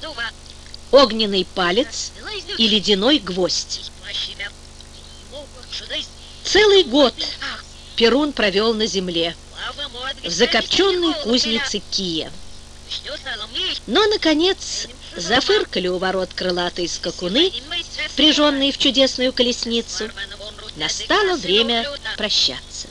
огненный палец и ледяной гвоздь. Целый год Перун провел на земле, в закопченной кузнице Кия. Но, наконец, зафыркали у ворот крылатые скакуны, впряженные в чудесную колесницу. Настало время прощаться.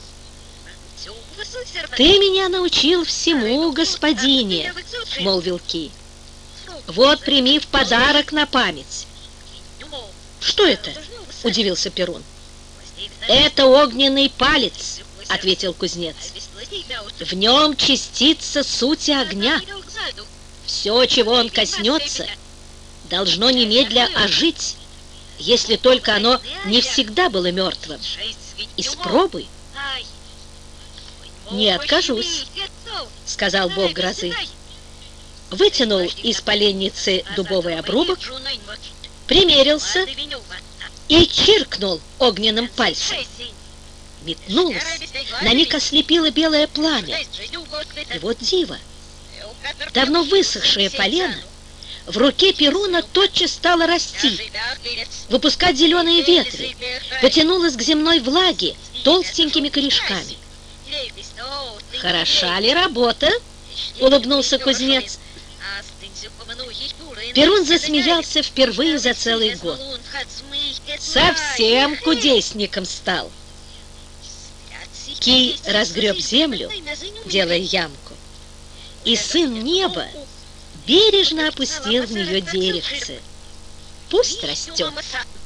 «Ты меня научил всему, господине», — молвил Ки. «Вот, прими в подарок на память». «Что это?» — удивился Перун. «Это огненный палец», — ответил кузнец. «В нем частица сути огня. Все, чего он коснется, должно немедля ожить, если только оно не всегда было мертвым. Испробуй». «Не откажусь», — сказал бог грозы. Вытянул из поленницы дубовый обрубок, примерился и чиркнул огненным пальцем. Метнулось, на миг ослепило белое пламя. И вот диво! Давно высохшее полено в руке Перуна тотчас стало расти, выпускать зеленые ветви, потянулось к земной влаге толстенькими корешками. «Хороша ли работа?» — улыбнулся кузнец. Перун засмеялся впервые за целый год. Совсем кудесником стал. Ки разгреб землю, делая ямку, и сын неба бережно опустил в нее деревце. Пусть растет.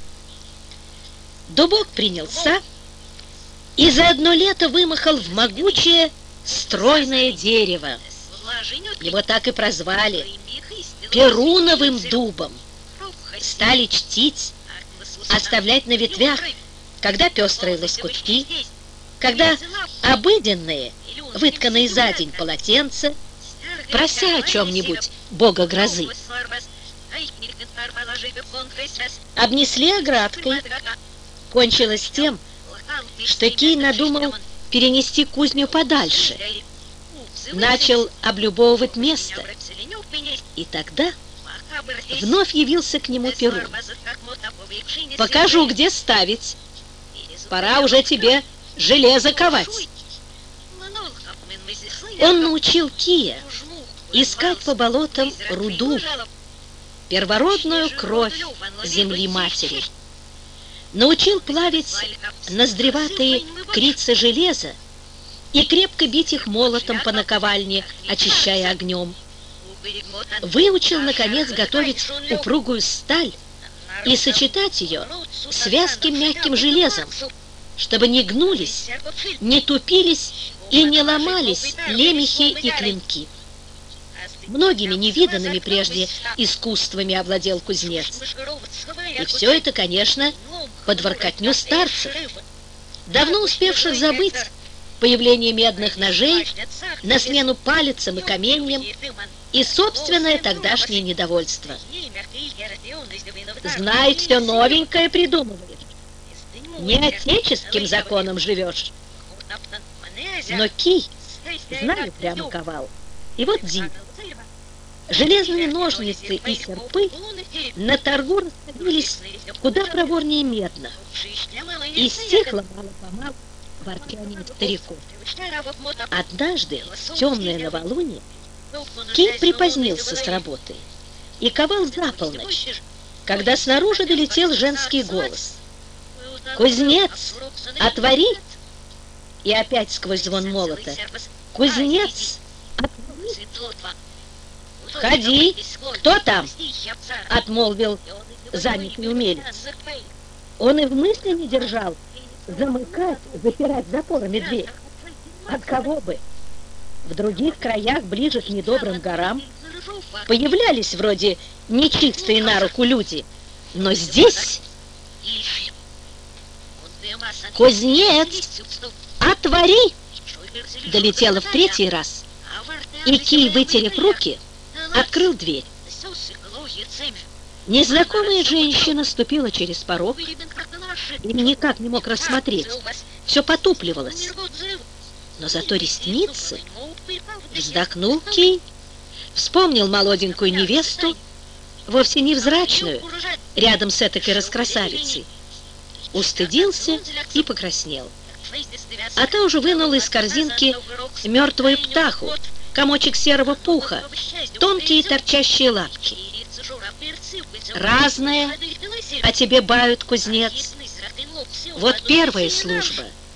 Дубок принялся и за одно лето вымахал в могучее стройное дерево. Его так и прозвали Перуновым дубом. Стали чтить, оставлять на ветвях, когда пестрые лоскутки, когда обыденные, вытканные за день полотенца, прося о чем-нибудь бога грозы. Обнесли оградкой. Кончилось тем, что Ки надумал перенести кузню подальше. Начал облюбовывать место. И тогда вновь явился к нему Перун. «Покажу, где ставить. Пора уже тебе железо ковать». Он научил Кия искать по болотам руду, первородную кровь земли матери. Научил плавить ноздреватые крицы железа и крепко бить их молотом по наковальне, очищая огнем. Выучил, наконец, готовить упругую сталь и сочетать ее с вязким мягким железом, чтобы не гнулись, не тупились и не ломались лемехи и клинки. Многими невиданными прежде искусствами овладел кузнец. И все это, конечно, под воркотню старцев, давно успевших забыть появление медных ножей на смену палицам и каменьям и собственное тогдашнее недовольство. Знай, все новенькое придумываешь. Не отеческим законом живешь. Но Ки, знаю, прямо ковал. И вот диво. Железные ножницы и серпы на торгу расходились куда проворнее медных. И стихло мало-помалу ворчание стариков. Однажды, в темное новолуние, Ки припозднился с работы и ковал за полночь, когда снаружи долетел женский голос. «Кузнец, отвори!» И опять сквозь звон молота: «Кузнец, отвори!» «Входи! Кто там?» — отмолвил занятый умелец. Он и в мысли не держал замыкать, запирать запорами дверь. От кого бы? В других краях, ближе к недобрым горам, появлялись вроде нечистые на руку люди, но здесь... «Кузнец, отвори!» долетело в третий раз, и Ки, вытерев руки, открыл дверь. Незнакомая женщина ступила через порог и никак не мог рассмотреть. Все потупливалось. Но зато ресницы. Вздохнул Ки, вспомнил молоденькую невесту, вовсе невзрачную, рядом с этакой раскрасавицей. Устыдился и покраснел. А та уже вынула из корзинки мертвую птаху, комочек серого пуха, тонкие торчащие лапки. Разное, а тебе бают, кузнец. Вот первая служба.